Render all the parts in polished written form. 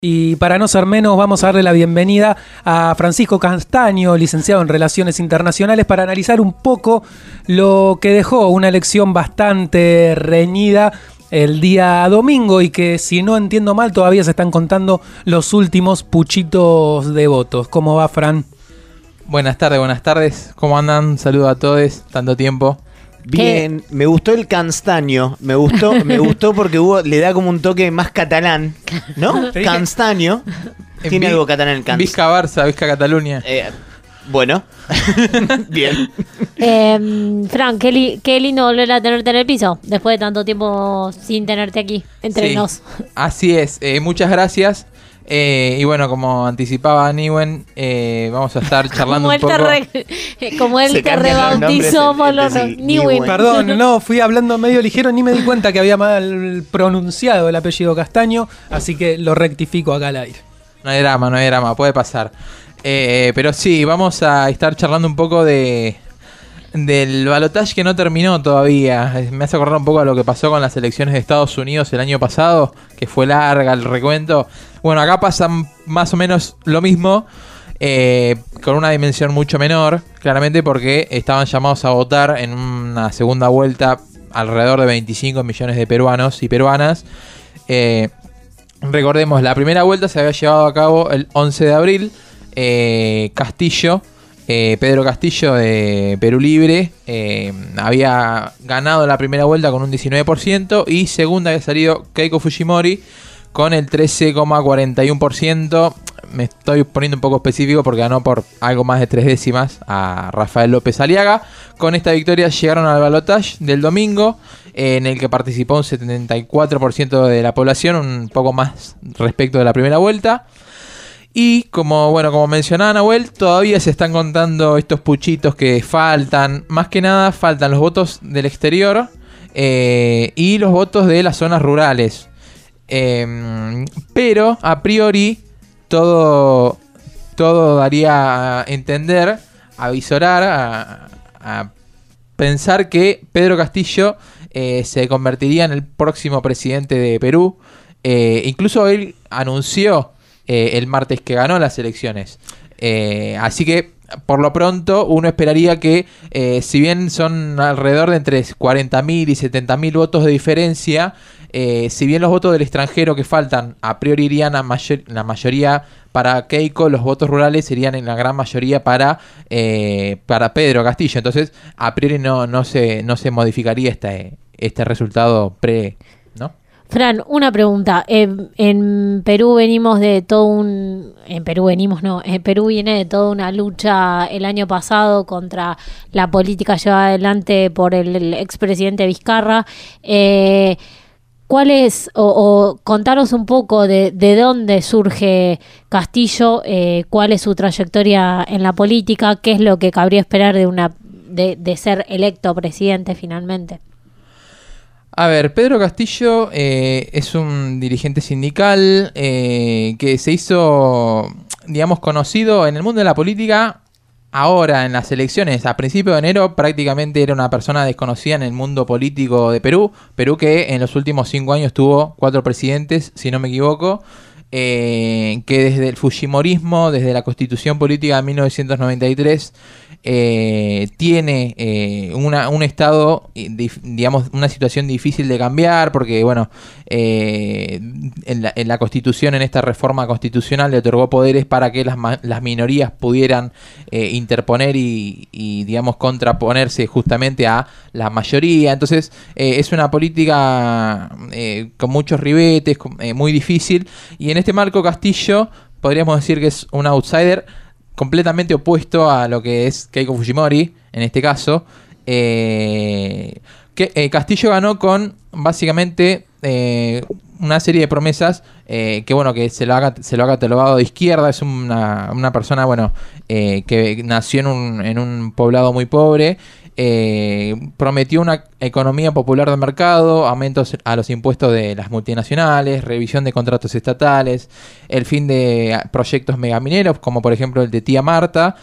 Y para no ser menos, vamos a darle la bienvenida a Francisco Castaño, licenciado en Relaciones Internacionales, para analizar un poco lo que dejó una elección bastante reñida el día domingo y que, si no entiendo mal, todavía se están contando los últimos puchitos de votos. ¿Cómo va, Fran? Buenas tardes. ¿Cómo andan? Saludo a todos, tanto tiempo. Bien, me gustó el Castaño, me gustó porque le da como un toque más catalán, ¿no? Castaño, tiene algo catalán el Cans. Visca Barça, Visca Cataluña. Bueno, bien. Fran, qué lindo volver a tenerte en el piso, después de tanto tiempo sin tenerte aquí, entre nos. Así es, muchas gracias. Y bueno, como anticipaba Niwen, vamos a estar charlando un poco. Como él te rebautizó, Niwen. Perdón, no, fui hablando medio ligero, ni me di cuenta que había mal pronunciado el apellido Castaño, así que lo rectifico acá al aire. No hay drama, puede pasar. Pero sí, vamos a estar charlando un poco del balotaje que no terminó todavía. Me hace acordar un poco a lo que pasó con las elecciones de Estados Unidos el año pasado, que fue larga el recuento. Bueno, acá pasa más o menos lo mismo, con una dimensión mucho menor, claramente porque estaban llamados a votar en una segunda vuelta alrededor de 25 millones de peruanos y peruanas. Recordemos, la primera vuelta se había llevado a cabo el 11 de abril. Pedro Castillo de Perú Libre había ganado la primera vuelta con un 19% y segunda había salido Keiko Fujimori con el 13,41%. Me estoy poniendo un poco específico porque ganó por algo más de 3 décimas a Rafael López Aliaga. Con esta victoria llegaron al balotaje del domingo, en el que participó un 74% de la población, un poco más respecto de la primera vuelta. Y como mencionaba Nahuel, todavía se están contando estos puchitos que faltan. Más que nada faltan los votos del exterior y los votos de las zonas rurales. Pero a priori todo daría a entender, a visorar, a pensar que Pedro Castillo se convertiría en el próximo presidente de Perú. Incluso él anunció el martes que ganó las elecciones. Así que, por lo pronto, uno esperaría que, si bien son alrededor de entre 40.000 y 70.000 votos de diferencia, si bien los votos del extranjero que faltan a priori irían la mayoría para Keiko, los votos rurales serían en la gran mayoría para Pedro Castillo. Entonces, a priori no se modificaría este resultado ¿no? Fran, una pregunta. En Perú venimos de todo un... En Perú viene de toda una lucha el año pasado contra la política llevada adelante por el expresidente Vizcarra. ¿Cuál es, o contaros un poco de dónde surge Castillo, cuál es su trayectoria en la política, qué es lo que cabría esperar de ser electo presidente finalmente? A ver, Pedro Castillo es un dirigente sindical que se hizo, digamos, conocido en el mundo de la política ahora en las elecciones. A principios de enero prácticamente era una persona desconocida en el mundo político de Perú. Perú que en los últimos 5 años tuvo 4 presidentes, si no me equivoco. Que desde el fujimorismo, desde la Constitución Política de 1993, tiene un estado, digamos, una situación difícil de cambiar, porque, bueno, en la Constitución, en esta reforma constitucional, le otorgó poderes para que las minorías pudieran interponer y, digamos, contraponerse justamente a la mayoría. Entonces, es una política con muchos ribetes, muy difícil, y en este marco Castillo podríamos decir que es un outsider completamente opuesto a lo que es Keiko Fujimori, en este caso. Castillo ganó con básicamente una serie de promesas que se lo ha catalogado de izquierda. Es una persona que nació en un poblado muy pobre. Prometió una economía popular de mercado, aumentos a los impuestos de las multinacionales, revisión de contratos estatales, el fin de proyectos megamineros como por ejemplo el de Tía Marta,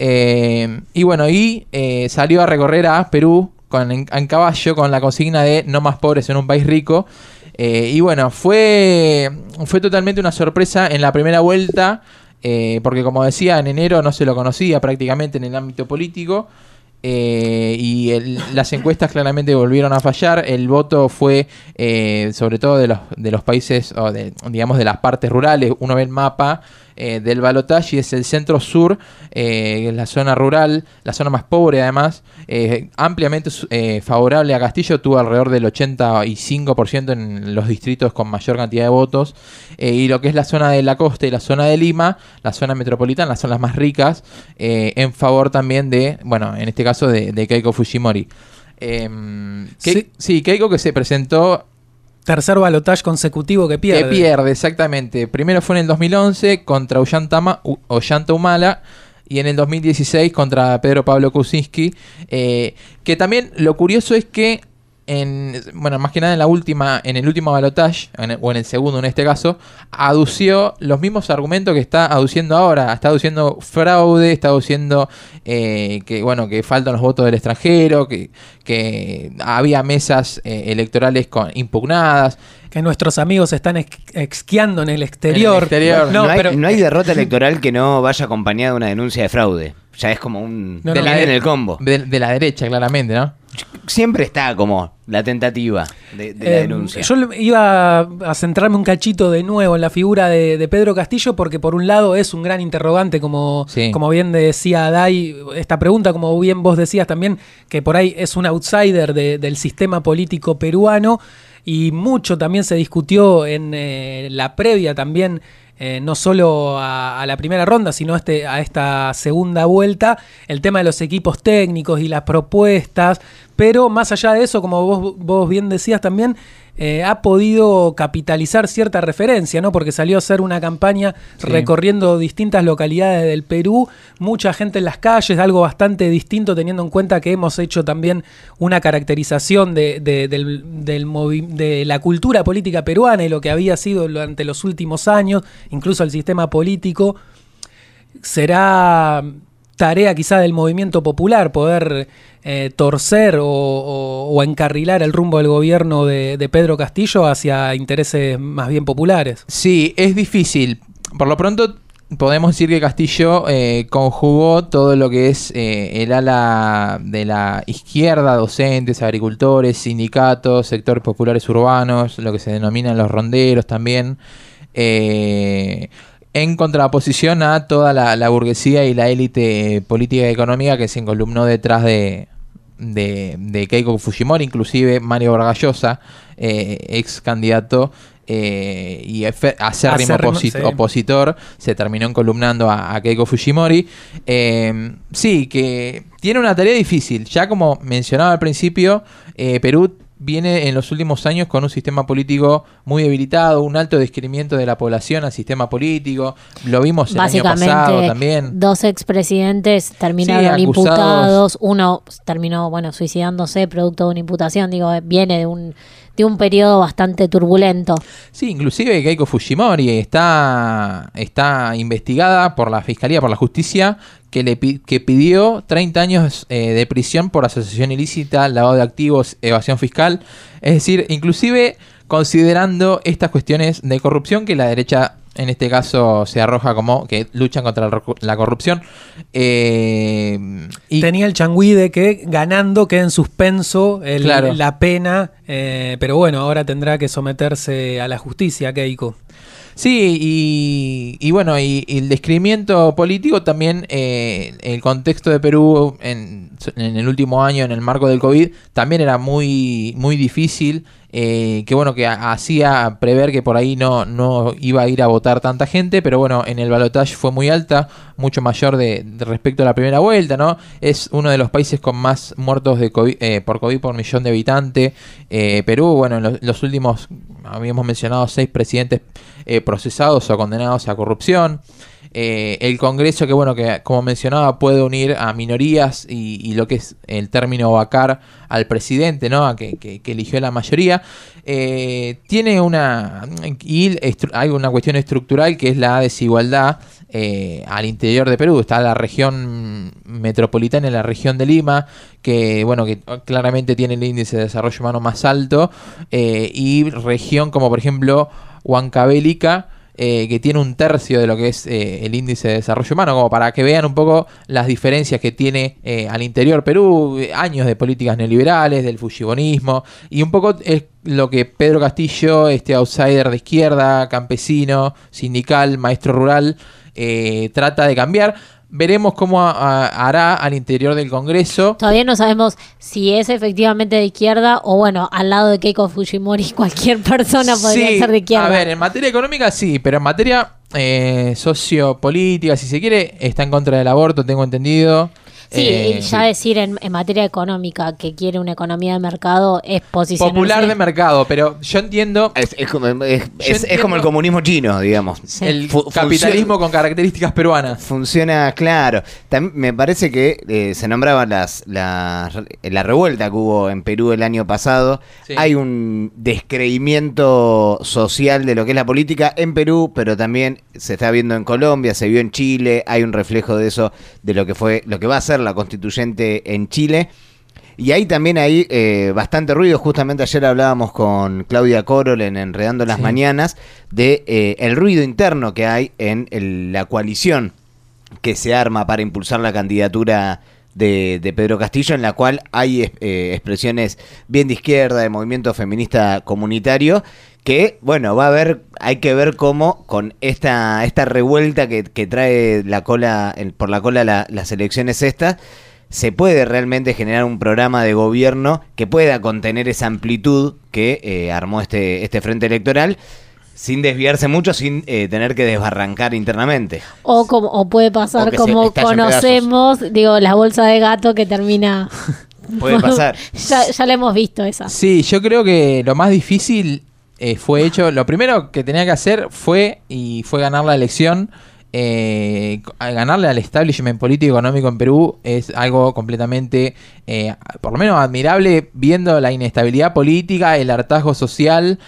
salió a recorrer a Perú en caballo con la consigna de no más pobres en un país rico. Y bueno, fue totalmente una sorpresa en la primera vuelta, porque como decía, en enero no se lo conocía prácticamente en el ámbito político. Las encuestas claramente volvieron a fallar. El voto fue sobre todo de los países, o digamos de las partes rurales. Uno ve el mapa del balotaje y es el centro sur, que es la zona rural, la zona más pobre además, ampliamente favorable a Castillo. Tuvo alrededor del 85% en los distritos con mayor cantidad de votos, y lo que es la zona de la costa y la zona de Lima, la zona metropolitana, son las más ricas, en favor también de, bueno, en este caso de Keiko Fujimori. Sí, Keiko, que se presentó... Tercer balotaje consecutivo que pierde. Que pierde, exactamente. Primero fue en el 2011 contra Ollanta Humala, y en el 2016 contra Pedro Pablo Kuczynski. Que también lo curioso es que, más que nada en el último balotaje, o en el segundo en este caso, adució los mismos argumentos que está aduciendo ahora. Está aduciendo fraude, está aduciendo que faltan los votos del extranjero, que había mesas electorales impugnadas. Que nuestros amigos están esquiando en el exterior. No hay derrota electoral que no vaya acompañada de una denuncia de fraude. Ya es como un en el combo. De la derecha, claramente, ¿no? Siempre está como la tentativa de la denuncia. Yo iba a centrarme un cachito de nuevo en la figura de Pedro Castillo, porque por un lado es un gran interrogante, como bien decía Dai, esta pregunta, como bien vos decías también, que por ahí es un outsider del sistema político peruano, y mucho también se discutió en la previa también, no solo a la primera ronda, sino a esta segunda vuelta, el tema de los equipos técnicos y las propuestas. Pero más allá de eso, como vos bien decías también, ha podido capitalizar cierta referencia, ¿no? Porque salió a hacer una campaña recorriendo distintas localidades del Perú, mucha gente en las calles, algo bastante distinto teniendo en cuenta que hemos hecho también una caracterización de la cultura política peruana y lo que había sido durante los últimos años, incluso el sistema político. Será tarea quizá del movimiento popular poder torcer o encarrilar el rumbo del gobierno de Pedro Castillo hacia intereses más bien populares. Sí, es difícil. Por lo pronto podemos decir que Castillo conjugó todo lo que es el ala de la izquierda, docentes, agricultores, sindicatos, sectores populares urbanos, lo que se denominan los ronderos también, en contraposición a toda la burguesía y la élite política y económica que se encolumnó detrás de Keiko Fujimori. Inclusive Mario Vargas Llosa, ex candidato y acérrimo opositor, se terminó encolumnando a Keiko Fujimori. Sí, que tiene una tarea difícil. Ya como mencionaba al principio, Perú viene en los últimos años con un sistema político muy debilitado, un alto descreimiento de la población al sistema político. Lo vimos el año pasado también. 2 expresidentes terminaron imputados. Uno terminó, suicidándose producto de una imputación. Viene de un periodo bastante turbulento. Sí, inclusive Keiko Fujimori está investigada por la Fiscalía, por la Justicia, que pidió 30 años de prisión por asociación ilícita, lavado de activos, evasión fiscal. Es decir, inclusive considerando estas cuestiones de corrupción que la derecha en este caso se arroja como que luchan contra la corrupción. Y tenía el changüí de que ganando queda en suspenso la pena, pero bueno, ahora tendrá que someterse a la justicia, Keiko. Sí, y el descreimiento político también, el contexto de Perú en el último año, en el marco del COVID, también era muy, muy difícil, que hacía prever que por ahí no iba a ir a votar tanta gente, pero bueno, en el balotaje fue muy alta, mucho mayor de respecto a la primera vuelta, ¿no? Es uno de los países con más muertos de COVID, por COVID por millón de habitantes. Perú, en los últimos, habíamos mencionado 6 presidentes procesados o condenados a corrupción. el Congreso que bueno, que como mencionaba puede unir a minorías y lo que es el término vacar al presidente, ¿no? Que eligió la mayoría. Tiene hay una cuestión estructural que es la desigualdad al interior de Perú. Está la región metropolitana y la región de Lima, que bueno, que claramente tiene el índice de desarrollo humano más alto, y región como por ejemplo Huancavelica, que tiene 1/3 de lo que es el índice de desarrollo humano, como para que vean un poco las diferencias que tiene al interior Perú, años de políticas neoliberales, del fujimonismo, y un poco es lo que Pedro Castillo, este outsider de izquierda, campesino, sindical, maestro rural, trata de cambiar. Veremos cómo hará al interior del Congreso. Todavía no sabemos si es efectivamente de izquierda o bueno, al lado de Keiko Fujimori cualquier persona podría ser de izquierda. A ver, en materia económica sí, pero en materia sociopolítica, si se quiere, está en contra del aborto, tengo entendido. Sí, ya decir en materia económica que quiere una economía de mercado es posicionarse popular de mercado, pero yo entiendo... Es como el comunismo chino, digamos. Sí. El capitalismo con características peruanas. Funciona, claro. También me parece que se nombraban la revuelta que hubo en Perú el año pasado. Sí. Hay un descreimiento social de lo que es la política en Perú, pero también se está viendo en Colombia, se vio en Chile. Hay un reflejo de eso, de lo que va a ser la constituyente en Chile. Y hay también bastante ruido. Justamente ayer hablábamos con Claudia Corol en Enredando las Mañanas de el ruido interno que hay en la coalición que se arma para impulsar la candidatura de Pedro Castillo, en la cual hay expresiones bien de izquierda, de movimiento feminista comunitario, que, bueno, hay que ver cómo con esta revuelta que trae por la cola las elecciones estas, se puede realmente generar un programa de gobierno que pueda contener esa amplitud que armó este frente electoral, sin desviarse mucho, sin tener que desbarrancar internamente. O puede pasar como conocemos, la bolsa de gato que termina... Puede pasar. ya la hemos visto esa. Sí, yo creo que lo más difícil fue hecho... Lo primero que tenía que hacer fue ganar la elección. Ganarle al establishment político económico en Perú es algo completamente, por lo menos admirable, viendo la inestabilidad política, el hartazgo social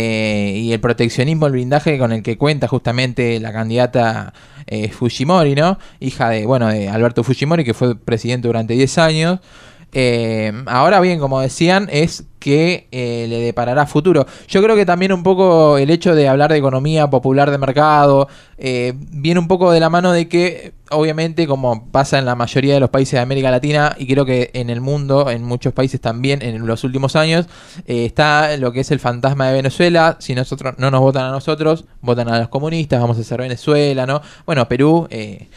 y el proteccionismo, el blindaje con el que cuenta justamente la candidata Fujimori, ¿no? Hija de Alberto Fujimori, que fue presidente durante 10 años. Ahora bien, como decían, es que le deparará futuro. Yo creo que también un poco el hecho de hablar de economía popular de mercado viene un poco de la mano de que, obviamente, como pasa en la mayoría de los países de América Latina, y creo que en el mundo, en muchos países también, en los últimos años, está lo que es el fantasma de Venezuela. Si nosotros no nos votan a nosotros, votan a los comunistas, vamos a hacer Venezuela, ¿no? Bueno, Perú...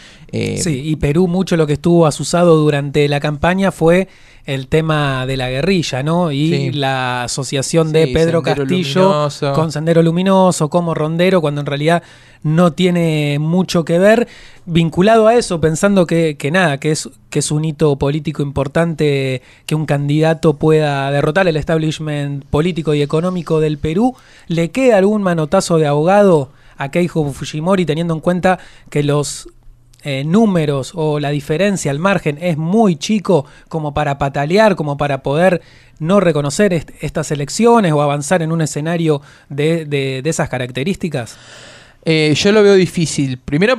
sí, y Perú mucho lo que estuvo asusado durante la campaña fue el tema de la guerrilla, ¿no? Y la asociación de Pedro Castillo Luminoso con Sendero Luminoso, como Rondero, cuando en realidad no tiene mucho que ver, vinculado a eso, pensando que es un hito político importante que un candidato pueda derrotar el establishment político y económico del Perú. ¿Le queda algún manotazo de ahogado a Keiko Fujimori, teniendo en cuenta que los números o la diferencia al margen es muy chico como para patalear, como para poder no reconocer estas elecciones o avanzar en un escenario de esas características? Yo lo veo difícil. Primero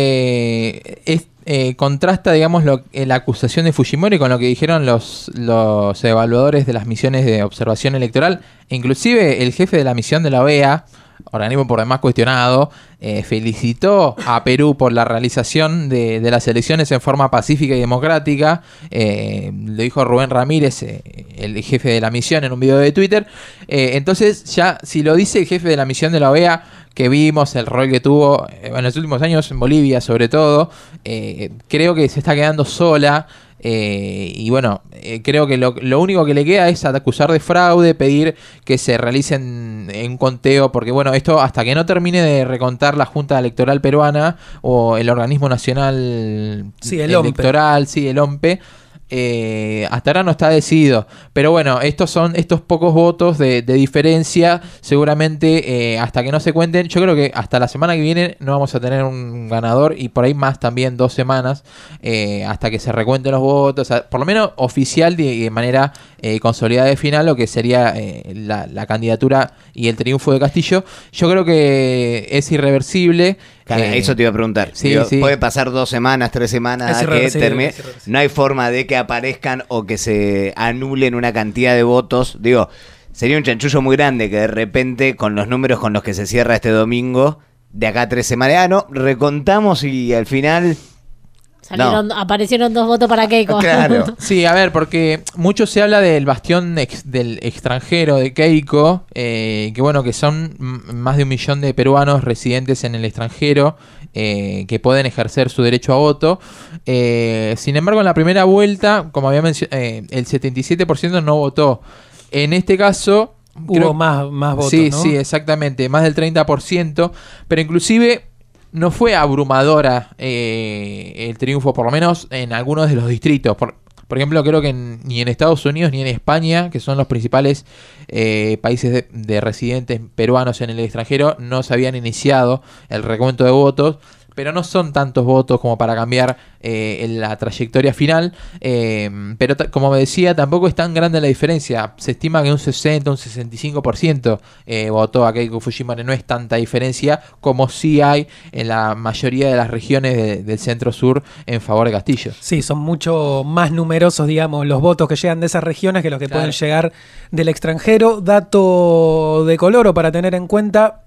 porque contrasta, digamos, la acusación de Fujimori con lo que dijeron los evaluadores de las misiones de observación electoral. Inclusive el jefe de la misión de la OEA, organismo por demás cuestionado, felicitó a Perú por la realización de las elecciones en forma pacífica y democrática. Lo dijo Rubén Ramírez, el jefe de la misión, en un video de Twitter. Entonces, ya si lo dice el jefe de la misión de la OEA, que vimos el rol que tuvo en los últimos años en Bolivia sobre todo, creo que se está quedando sola. Y bueno, creo que lo único que le queda es acusar de fraude, pedir que se realicen un conteo, porque bueno, esto hasta que no termine de recontar la Junta Electoral Peruana o el Organismo Nacional el Electoral, OMPE. El OMPE, hasta ahora no está decidido. Pero bueno, estos pocos votos de diferencia. Seguramente hasta que no se cuenten, yo creo que hasta la semana que viene no vamos a tener un ganador, y por ahí más también 2 semanas hasta que se recuenten los votos, por lo menos oficial de manera consolidada de final, lo que sería la candidatura y el triunfo de Castillo. Yo creo que es irreversible. Claro, eso te iba a preguntar. Sí, Digo, sí. puede pasar 2 semanas, 3 semanas a que termine. No hay forma de que aparezcan o que se anulen una cantidad de votos. Digo, sería un chanchullo muy grande que de repente, con los números con los que se cierra este domingo, de acá a 3 semanas, no, recontamos y al final... Aparecieron 2 votos para Keiko. Claro. Sí, a ver, porque mucho se habla del bastión del extranjero de Keiko, que bueno, que son más de 1 millón de peruanos residentes en el extranjero que pueden ejercer su derecho a voto. Sin embargo, en la primera vuelta, como había mencionado, el 77% no votó. En este caso... Hubo más votos, sí, ¿no? Sí, exactamente, más del 30%, pero inclusive... No fue abrumadora el triunfo, por lo menos en algunos de los distritos. Por ejemplo, creo que ni en Estados Unidos ni en España, que son los principales países de residentes peruanos en el extranjero, no se habían iniciado el recuento de votos. Pero no son tantos votos como para cambiar la trayectoria final. Pero como me decía, tampoco es tan grande la diferencia. Se estima que un 60, un 65% votó a Keiko Fujimori. No es tanta diferencia como sí hay en la mayoría de las regiones del centro-sur en favor de Castillo. Sí, son mucho más numerosos, digamos, los votos que llegan de esas regiones que los que pueden llegar del extranjero. Dato de color para tener en cuenta: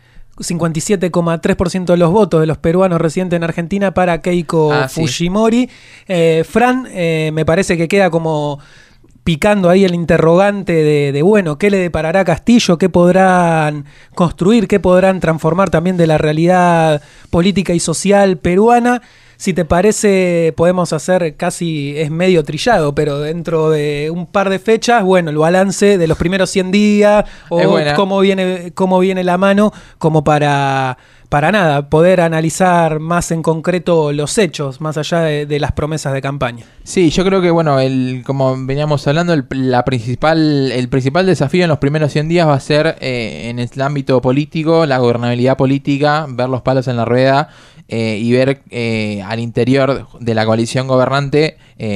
57,3% de los votos de los peruanos residentes en Argentina para Keiko Fujimori. Fran, me parece que queda como picando ahí el interrogante de bueno, ¿qué le deparará a Castillo? ¿Qué podrán construir? ¿Qué podrán transformar también de la realidad política y social peruana? Si te parece, podemos hacer casi, es medio trillado, pero dentro de un par de fechas, bueno, el balance de los primeros 100 días o cómo viene la mano, como para nada, poder analizar más en concreto los hechos, más allá de las promesas de campaña. Sí, yo creo que, bueno, como veníamos hablando, el principal desafío en los primeros 100 días va a ser en el ámbito político, la gobernabilidad política, ver los palos en la rueda. Y ver al interior de la coalición gobernante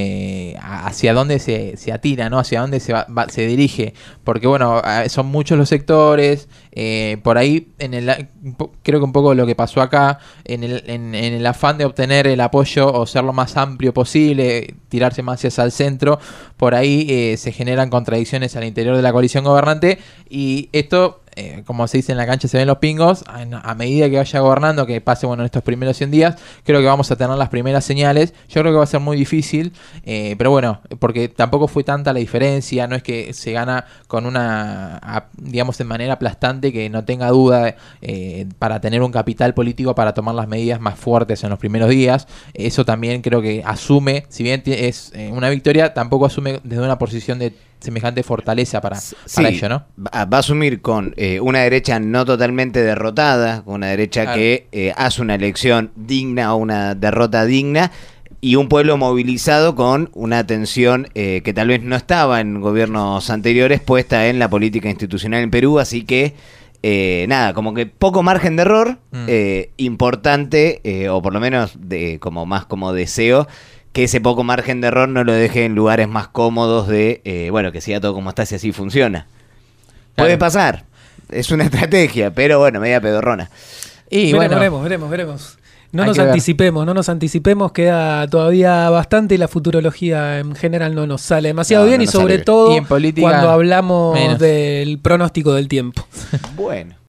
hacia dónde se atira, ¿no? Hacia dónde se dirige. Porque, bueno, son muchos los sectores. Por ahí, creo que un poco lo que pasó acá, en el afán de obtener el apoyo o ser lo más amplio posible, tirarse más hacia el centro, por ahí se generan contradicciones al interior de la coalición gobernante. Y esto... como se dice en la cancha, se ven los pingos. A medida que vaya gobernando, que pase en estos primeros 100 días, creo que vamos a tener las primeras señales. Yo creo que va a ser muy difícil, pero bueno, porque tampoco fue tanta la diferencia. No es que se gana con digamos, de manera aplastante, que no tenga duda para tener un capital político para tomar las medidas más fuertes en los primeros días. Eso también creo que asume, si bien es una victoria, tampoco asume desde una posición de semejante fortaleza para ello, ¿no? Va a asumir con una derecha no totalmente derrotada, con una derecha que hace una elección digna o una derrota digna, y un pueblo movilizado con una atención que tal vez no estaba en gobiernos anteriores puesta en la política institucional en Perú, así que nada, como que poco margen de error, importante, o por lo menos como más como deseo, que ese poco margen de error no lo deje en lugares más cómodos bueno, que siga todo como está, si así funciona. Claro. Puede pasar, es una estrategia, pero bueno, media pedorrona. Y veremos. No nos anticipemos, queda todavía bastante y la futurología en general no nos sale demasiado bien, y sobre todo cuando hablamos del pronóstico del tiempo. Bueno.